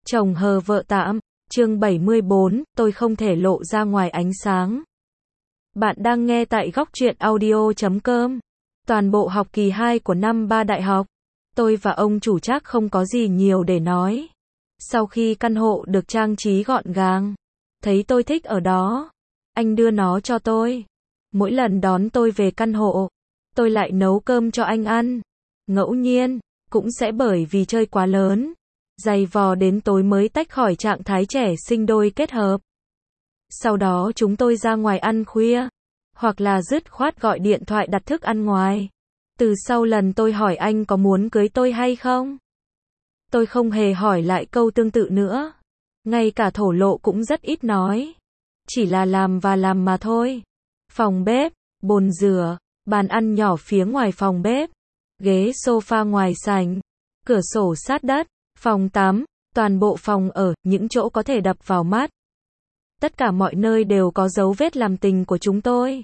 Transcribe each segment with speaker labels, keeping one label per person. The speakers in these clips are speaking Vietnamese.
Speaker 1: Chồng hờ vợ tạm, chương 74, tôi không thể lộ ra ngoài ánh sáng. Bạn đang nghe tại góc truyện audio.com. Toàn bộ học kỳ 2 của năm 3 đại học. Tôi và ông chủ Trác không có gì nhiều để nói. Sau khi căn hộ được trang trí gọn gàng, thấy tôi thích ở đó, anh đưa nó cho tôi. Mỗi lần đón tôi về căn hộ, tôi lại nấu cơm cho anh ăn. Ngẫu nhiên, cũng sẽ bởi vì chơi quá lớn, giày vò đến tối mới tách khỏi trạng thái trẻ sinh đôi kết hợp. Sau đó chúng tôi ra ngoài ăn khuya, hoặc là dứt khoát gọi điện thoại đặt thức ăn ngoài. Từ sau lần tôi hỏi anh có muốn cưới tôi hay không, tôi không hề hỏi lại câu tương tự nữa. Ngay cả thổ lộ cũng rất ít nói. Chỉ là làm và làm mà thôi. Phòng bếp, bồn rửa, bàn ăn nhỏ phía ngoài phòng bếp, ghế sofa ngoài sảnh, cửa sổ sát đất, phòng tắm, toàn bộ phòng ở, những chỗ có thể đập vào mắt. Tất cả mọi nơi đều có dấu vết làm tình của chúng tôi.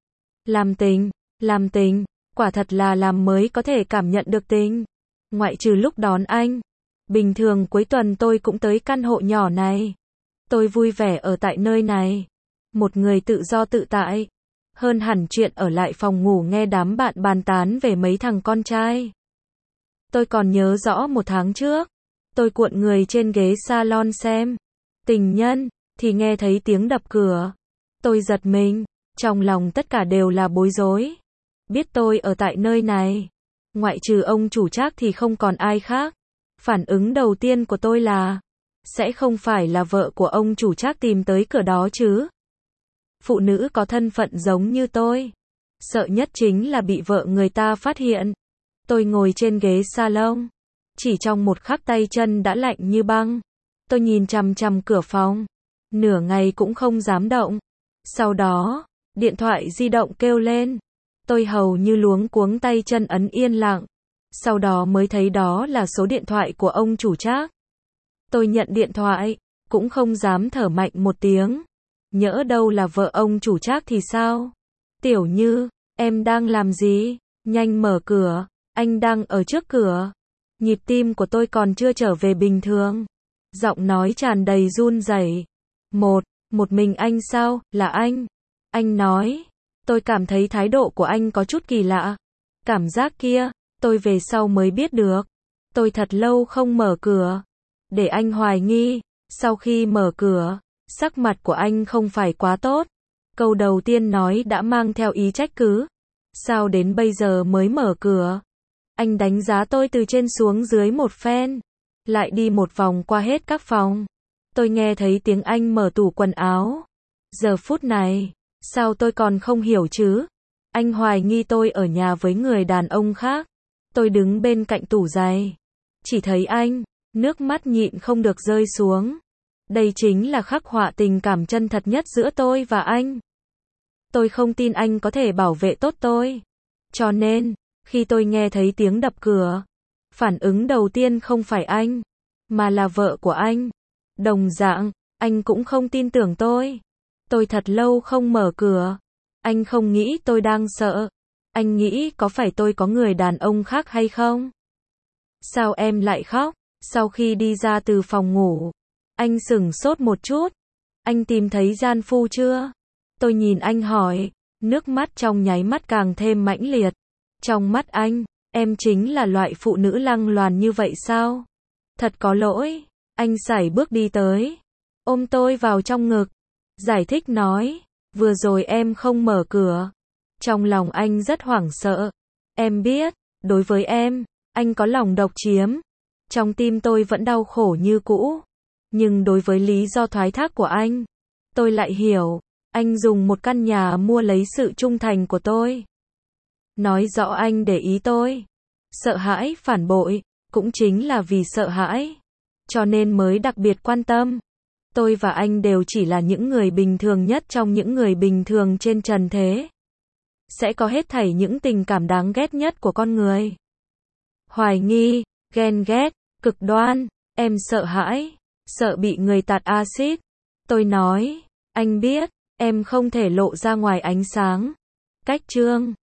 Speaker 1: Làm tình, quả thật là làm mới có thể cảm nhận được tình. Ngoại trừ lúc đón anh. Bình thường cuối tuần tôi cũng tới căn hộ nhỏ này. Tôi vui vẻ ở tại nơi này. Một người tự do tự tại. Hơn hẳn chuyện ở lại phòng ngủ nghe đám bạn bàn tán về mấy thằng con trai. Tôi còn nhớ rõ một tháng trước, tôi cuộn người trên ghế salon xem tình nhân, thì nghe thấy tiếng đập cửa. Tôi giật mình, trong lòng tất cả đều là bối rối. Biết tôi ở tại nơi này, ngoại trừ ông chủ Trác thì không còn ai khác. Phản ứng đầu tiên của tôi là, sẽ không phải là vợ của ông chủ Trác tìm tới cửa đó chứ. Phụ nữ có thân phận giống như tôi, sợ nhất chính là bị vợ người ta phát hiện. Tôi ngồi trên ghế salon, chỉ trong một khắc tay chân đã lạnh như băng. Tôi nhìn chằm chằm cửa phòng, nửa ngày cũng không dám động. Sau đó, điện thoại di động kêu lên. Tôi hầu như luống cuống tay chân ấn yên lặng. Sau đó mới thấy đó là số điện thoại của ông chủ Trác. Tôi nhận điện thoại, cũng không dám thở mạnh một tiếng. Nhỡ đâu là vợ ông chủ Trác thì sao? Tiểu Như, em đang làm gì? Nhanh mở cửa, anh đang ở trước cửa. Nhịp tim của tôi còn chưa trở về bình thường. Giọng nói tràn đầy run rẩy. Một mình anh sao? Là anh. Anh nói. Tôi cảm thấy thái độ của anh có chút kỳ lạ. Cảm giác kia, tôi về sau mới biết được. Tôi thật lâu không mở cửa, để anh hoài nghi. Sau khi mở cửa, sắc mặt của anh không phải quá tốt. Câu đầu tiên nói đã mang theo ý trách cứ. Sao đến bây giờ mới mở cửa? Anh đánh giá tôi từ trên xuống dưới một phen, lại đi một vòng qua hết các phòng. Tôi nghe thấy tiếng anh mở tủ quần áo. Giờ phút này, sao tôi còn không hiểu chứ? Anh hoài nghi tôi ở nhà với người đàn ông khác. Tôi đứng bên cạnh tủ giày, chỉ thấy anh, nước mắt nhịn không được rơi xuống. Đây chính là khắc họa tình cảm chân thật nhất giữa tôi và anh. Tôi không tin anh có thể bảo vệ tốt tôi. Cho nên, khi tôi nghe thấy tiếng đập cửa, phản ứng đầu tiên không phải anh, mà là vợ của anh. Đồng dạng, anh cũng không tin tưởng tôi. Tôi thật lâu không mở cửa. Anh không nghĩ tôi đang sợ. Anh nghĩ có phải tôi có người đàn ông khác hay không? Sao em lại khóc? Sau khi đi ra từ phòng ngủ, anh sửng sốt một chút. Anh tìm thấy gian phu chưa? Tôi nhìn anh hỏi, nước mắt trong nháy mắt càng thêm mãnh liệt. Trong mắt anh, em chính là loại phụ nữ lăng loàn như vậy sao? Thật có lỗi. Anh sải bước đi tới, ôm tôi vào trong ngực, giải thích nói, vừa rồi em không mở cửa. Trong lòng anh rất hoảng sợ. Em biết, đối với em, anh có lòng độc chiếm. Trong tim tôi vẫn đau khổ như cũ. Nhưng đối với lý do thoái thác của anh, tôi lại hiểu. Anh dùng một căn nhà mua lấy sự trung thành của tôi. Nói rõ anh để ý tôi. Sợ hãi phản bội, cũng chính là vì sợ hãi. Cho nên mới đặc biệt quan tâm. Tôi và anh đều chỉ là những người bình thường nhất trong những người bình thường trên trần thế. Sẽ có hết thảy những tình cảm đáng ghét nhất của con người. Hoài nghi, ghen ghét, cực đoan, em sợ hãi, sợ bị người tạt axit. Tôi nói, anh biết, em không thể lộ ra ngoài ánh sáng. Cách chương